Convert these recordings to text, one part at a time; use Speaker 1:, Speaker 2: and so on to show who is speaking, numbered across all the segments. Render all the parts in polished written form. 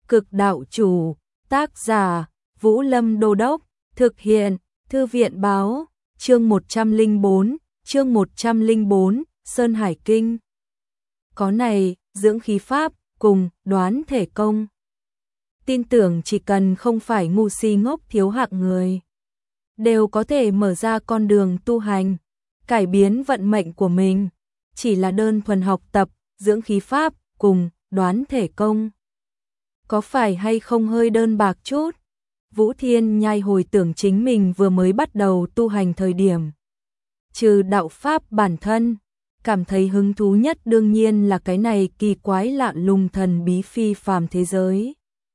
Speaker 1: Cực đạo chủ, tác giả, Vũ Lâm Đô Đốc, thực hiện, Thư viện báo, chương 104, Sơn Hải Kinh. Có này, dưỡng khí pháp, cùng, đoán thể công. Tin tưởng chỉ cần không phải ngu si ngốc thiếu hạng người, đều có thể mở ra con đường tu hành, cải biến vận mệnh của mình, chỉ là đơn thuần học tập, dưỡng khí pháp, cùng, đoán thể công. Có phải hay không hơi đơn bạc chút? Vũ Thiên Nhai hồi tưởng chính mình vừa mới bắt đầu tu hành thời điểm. Trừ đạo pháp bản thân, cảm thấy hứng thú nhất đương nhiên là cái này kỳ quái lạ lùng thần bí phi phàm thế giới.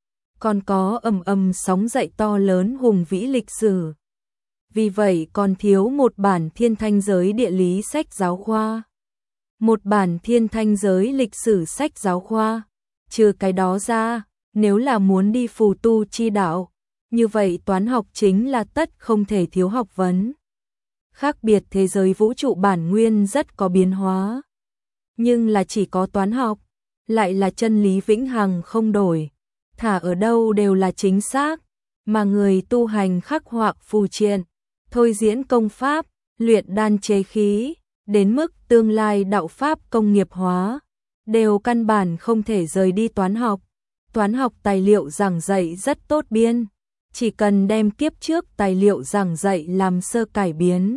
Speaker 1: Còn có sóng dậy to lớn hùng vĩ lịch sử. Vì vậy còn thiếu một bản thiên thanh giới địa lý sách giáo khoa. Một bản thiên thanh giới lịch sử sách giáo khoa. Trừ cái đó ra, nếu là muốn đi phù tu chi đạo, như vậy toán học chính là tất không thể thiếu học vấn. Khác biệt thế giới vũ trụ bản nguyên rất có biến hóa. Nhưng là chỉ có toán học, lại là chân lý vĩnh hằng không đổi. Thả ở đâu đều là chính xác, mà người tu hành khắc họa phù triện, thôi diễn công pháp, luyện đan chế khí, đến mức tương lai đạo pháp công nghiệp hóa, đều căn bản không thể rời đi toán học. Toán học tài liệu giảng dạy rất tốt biên, chỉ cần đem kiếp trước tài liệu giảng dạy làm sơ cải biến,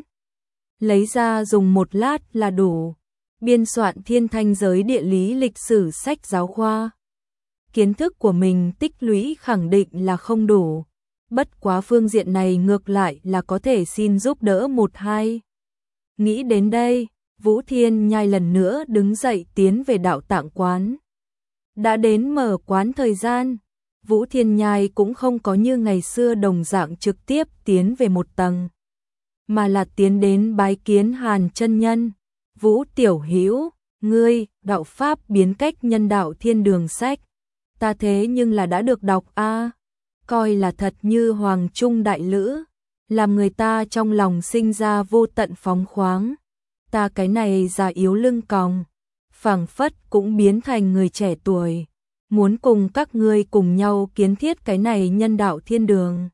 Speaker 1: lấy ra dùng một lát là đủ. Biên soạn thiên thanh giới địa lý lịch sử sách giáo khoa. Kiến thức của mình tích lũy khẳng định là không đủ, bất quá phương diện này ngược lại là có thể xin giúp đỡ một hai. Nghĩ đến đây, Vũ Thiên Nhai lần nữa đứng dậy tiến về đạo tạng quán. Đã đến mở quán thời gian, Vũ Thiên Nhai cũng không có như ngày xưa đồng dạng trực tiếp tiến về một tầng, mà là tiến đến bái kiến Hàn chân nhân. Vũ tiểu hữu, ngươi, đạo pháp biến cách nhân đạo thiên đường sách, ta thế nhưng là đã được đọc a, coi là thật như hoàng trung đại lữ, làm người ta trong lòng sinh ra vô tận phóng khoáng. Ta cái này già yếu lưng còng, phảng phất cũng biến thành người trẻ tuổi, muốn cùng các ngươi cùng nhau kiến thiết cái này nhân đạo thiên đường.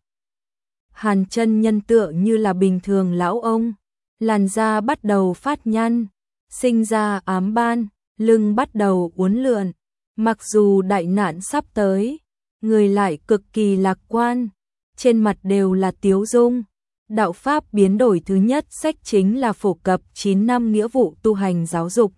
Speaker 1: Hàn chân nhân tựa như là bình thường lão ông, làn da bắt đầu phát nhăn, sinh ra ám ban, lưng bắt đầu uốn lượn. Mặc dù đại nạn sắp tới, người lại cực kỳ lạc quan, trên mặt đều là tiếu dung. Đạo pháp biến đổi thứ nhất sách chính là phổ cập 9 năm nghĩa vụ tu hành giáo dục,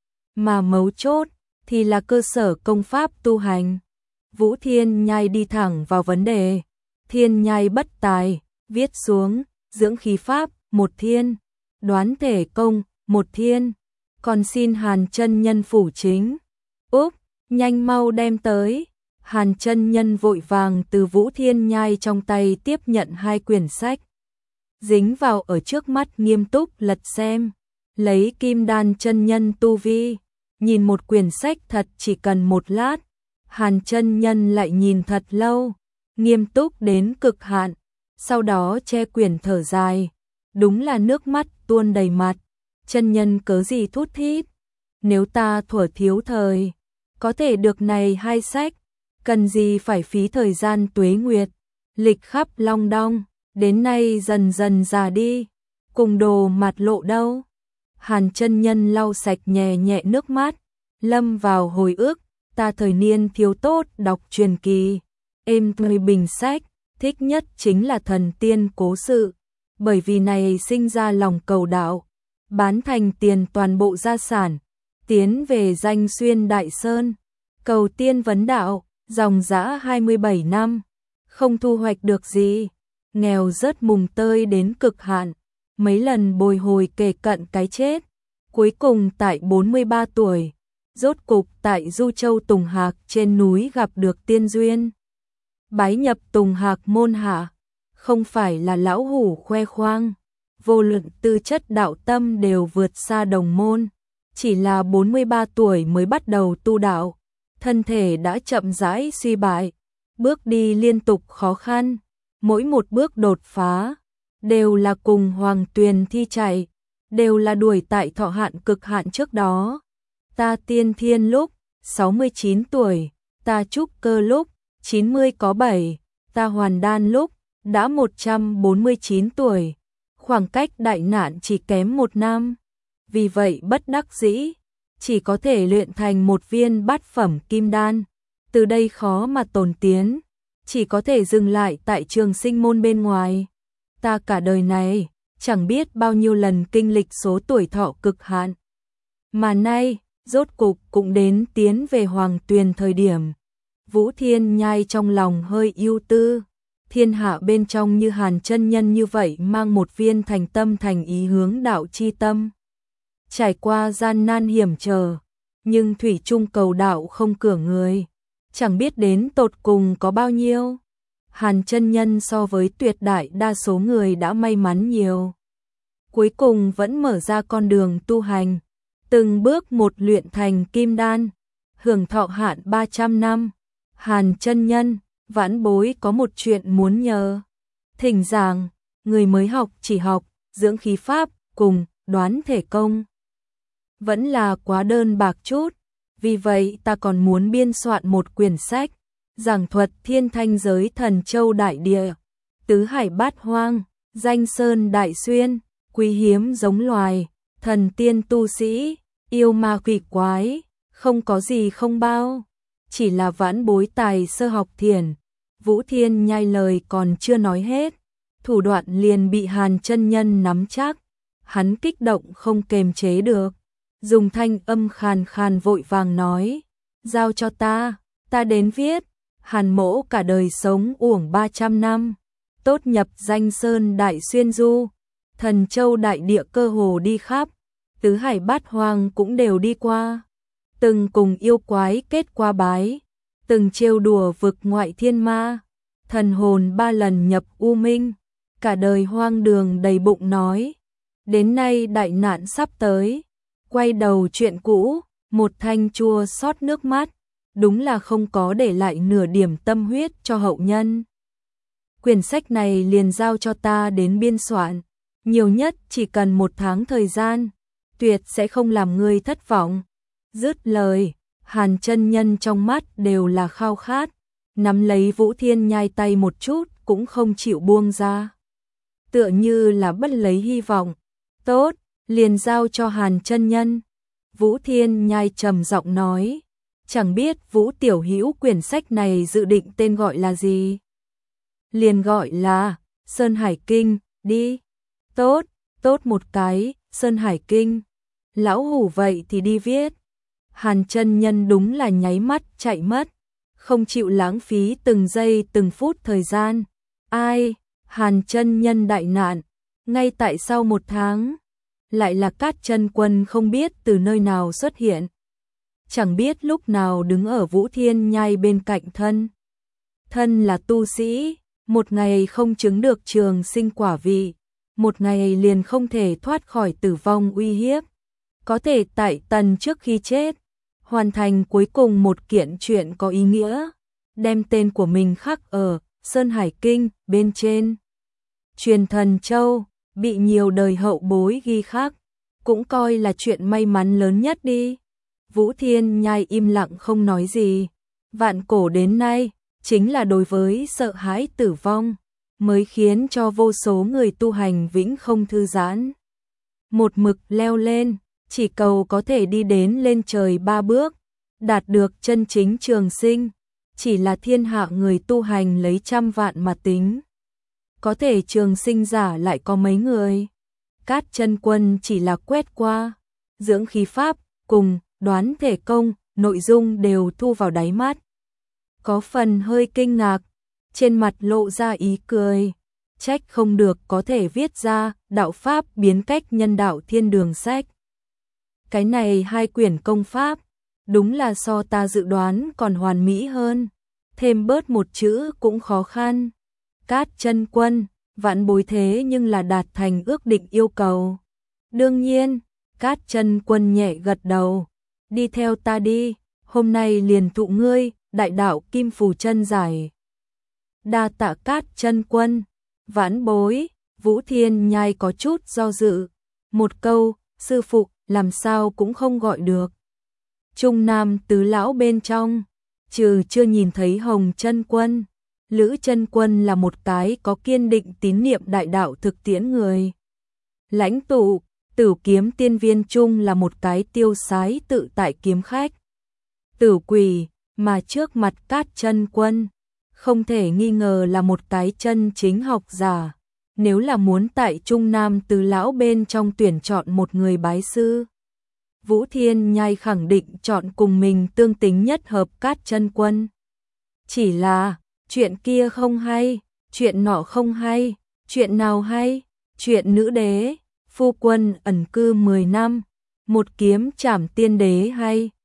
Speaker 1: mà mấu chốt thì là cơ sở công pháp tu hành. Vũ Thiên Nhai đi thẳng vào vấn đề. Thiên nhai bất tài, viết xuống, dưỡng khí pháp, 1 thiên, đoán thể công, 1 thiên, còn xin Hàn chân nhân phủ chính. Úp, nhanh mau đem tới. Hàn chân nhân vội vàng từ Vũ Thiên Nhai trong tay tiếp nhận 2 quyển sách, dính vào ở trước mắt nghiêm túc lật xem. Lấy Kim Đan chân nhân tu vi, nhìn một quyển sách thật chỉ cần 1 lát. Hàn chân nhân lại nhìn thật lâu, nghiêm túc đến cực hạn, sau đó che quyển thở dài, đúng là nước mắt tuôn đầy mặt. Chân nhân cớ gì thút thít, nếu ta thuở thiếu thời, có thể được này 2 sách, cần gì phải phí thời gian tuế nguyệt, lịch khắp long đong, đến nay dần dần già đi, cùng đồ mặt lộ đâu. Hàn chân nhân lau sạch nhẹ nhẹ nước mắt, lâm vào hồi ức, ta thời niên thiếu tốt đọc truyền kỳ, êm tươi bình sách, thích nhất chính là thần tiên cố sự, bởi vì này sinh ra lòng cầu đạo, bán thành tiền toàn bộ gia sản, tiến về danh xuyên Đại Sơn, cầu tiên vấn đạo, dòng dã 27 năm, không thu hoạch được gì, nghèo rớt mùng tơi đến cực hạn, mấy lần bồi hồi kề cận cái chết, cuối cùng tại 43 tuổi, rốt cục tại Du Châu Tùng Hạc trên núi gặp được tiên duyên. Bái nhập Tùng Hạc môn hạ, không phải là lão hủ khoe khoang, vô luận tư chất đạo tâm đều vượt xa đồng môn, chỉ là 43 tuổi mới bắt đầu tu đạo, thân thể đã chậm rãi suy bại, bước đi liên tục khó khăn, mỗi một bước đột phá, đều là cùng Hoàng Tuyền thi chạy, đều là đuổi tại thọ hạn cực hạn trước đó. Ta tiên thiên lúc 69 tuổi, ta trúc cơ lúc 90 có 7, ta hoàn đan lúc đã 149 tuổi, khoảng cách đại nạn chỉ kém 1 năm. Vì vậy bất đắc dĩ, chỉ có thể luyện thành một viên bát phẩm kim đan. Từ đây khó mà tồn tiến, chỉ có thể dừng lại tại trường sinh môn bên ngoài. Ta cả đời này, chẳng biết bao nhiêu lần kinh lịch số tuổi thọ cực hạn. Mà nay, rốt cục cũng đến tiến về Hoàng Tuyền thời điểm. Vũ Thiên Nhai trong lòng hơi ưu tư. Thiên hạ bên trong như Hàn chân nhân như vậy mang một viên thành tâm thành ý hướng đạo chi tâm. Trải qua gian nan hiểm trở, nhưng thủy chung cầu đạo không cửa người. Chẳng biết đến tột cùng có bao nhiêu. Hàn chân nhân so với tuyệt đại đa số người đã may mắn nhiều. Cuối cùng vẫn mở ra con đường tu hành, từng bước một luyện thành kim đan, hưởng thọ hạn 300 năm. Hàn chân nhân, vãn bối có một chuyện muốn nhờ. Thỉnh giảng, người mới học chỉ học, dưỡng khí pháp, cùng, đoán thể công. Vẫn là quá đơn bạc chút, vì vậy ta còn muốn biên soạn một quyển sách, giảng thuật thiên thanh giới thần châu đại địa, tứ hải bát hoang, danh sơn đại xuyên, quý hiếm giống loài, thần tiên tu sĩ, yêu ma quỷ quái, không có gì không bao. Chỉ là vãn bối tài sơ học thiền. Vũ Thiên Nhai lời còn chưa nói hết, thủ đoạn liền bị Hàn chân nhân nắm chắc. Hắn kích động không kềm chế được, dùng thanh âm khàn khàn vội vàng nói, giao cho ta đến viết. Hàn mỗ cả đời sống uổng 300 năm, tốt nhập danh sơn đại xuyên du, thần châu đại địa cơ hồ đi khắp, tứ hải bát hoang cũng đều đi qua, từng cùng yêu quái kết qua bái, từng trêu đùa vực ngoại thiên ma, thần hồn 3 lần nhập u minh, cả đời hoang đường đầy bụng nói, đến nay đại nạn sắp tới, quay đầu chuyện cũ, một thanh chua xót nước mắt, đúng là không có để lại nửa điểm tâm huyết cho hậu nhân. Quyển sách này liền giao cho ta đến biên soạn, nhiều nhất chỉ cần 1 tháng thời gian, tuyệt sẽ không làm ngươi thất vọng. Dứt lời, Hàn chân nhân trong mắt đều là khao khát, nắm lấy Vũ Thiên Nhai tay một chút cũng không chịu buông ra. Tựa như là bất lấy hy vọng. Tốt, liền giao cho Hàn chân nhân. Vũ Thiên Nhai trầm giọng nói, chẳng biết Vũ tiểu hữu quyển sách này dự định tên gọi là gì? Liền gọi là Sơn Hải Kinh, đi. Tốt, tốt một cái, Sơn Hải Kinh. Lão hủ vậy thì đi viết. Hàn chân nhân đúng là nháy mắt chạy mất, không chịu lãng phí từng giây từng phút thời gian. Ai, Hàn chân nhân đại nạn, ngay tại sau 1 tháng, lại là Cát Chân Quân không biết từ nơi nào xuất hiện. Chẳng biết lúc nào đứng ở Vũ Thiên Nhai bên cạnh thân. Thân là tu sĩ, một ngày không chứng được trường sinh quả vị, một ngày liền không thể thoát khỏi tử vong uy hiếp. Có thể tại tần trước khi chết, hoàn thành cuối cùng một kiện chuyện có ý nghĩa, đem tên của mình khắc ở Sơn Hải Kinh bên trên. Truyền thần châu, bị nhiều đời hậu bối ghi khắc, cũng coi là chuyện may mắn lớn nhất đi. Vũ Thiên Nhai im lặng không nói gì. Vạn cổ đến nay, chính là đối với sợ hãi tử vong, mới khiến cho vô số người tu hành vĩnh không thư giãn. Một mực leo lên, chỉ cầu có thể đi đến lên trời 3 bước, đạt được chân chính trường sinh, chỉ là thiên hạ người tu hành lấy trăm vạn mà tính. Có thể trường sinh giả lại có mấy người. Cát Chân Quân chỉ là quét qua, dưỡng khí pháp, cùng, đoán thể công, nội dung đều thu vào đáy mắt. Có phần hơi kinh ngạc, trên mặt lộ ra ý cười, trách không được có thể viết ra đạo pháp biến cách nhân đạo thiên đường sách. Cái này 2 quyển công pháp, đúng là so ta dự đoán còn hoàn mỹ hơn, thêm bớt một chữ cũng khó khăn. Cát Chân Quân, vãn bối thế nhưng là đạt thành ước định yêu cầu. Đương nhiên, Cát Chân Quân nhẹ gật đầu, đi theo ta đi, hôm nay liền thụ ngươi, đại đạo kim phù chân giải. Đa tạ Cát Chân Quân, vãn bối. Vũ Thiên Nhai có chút do dự, một câu, sư phụ, làm sao cũng không gọi được. Trung Nam tứ lão bên trong, trừ chưa nhìn thấy Hồng Chân Quân. Lữ Chân Quân là một cái có kiên định tín niệm đại đạo thực tiễn người. Lãnh tụ, Tử Kiếm Tiên Viên Trung là một cái tiêu sái tự tại kiếm khách. Tử quỷ, mà trước mặt Cát Chân Quân, không thể nghi ngờ là một cái chân chính học giả. Nếu là muốn tại Trung Nam Tứ lão bên trong tuyển chọn một người bái sư, Vũ Thiên Nhai khẳng định chọn cùng mình tương tính nhất hợp Cát Chân Quân. Chỉ là, chuyện kia không hay, chuyện nọ không hay, chuyện nào hay, chuyện nữ đế, phu quân ẩn cư 10 năm, một kiếm trảm tiên đế hay.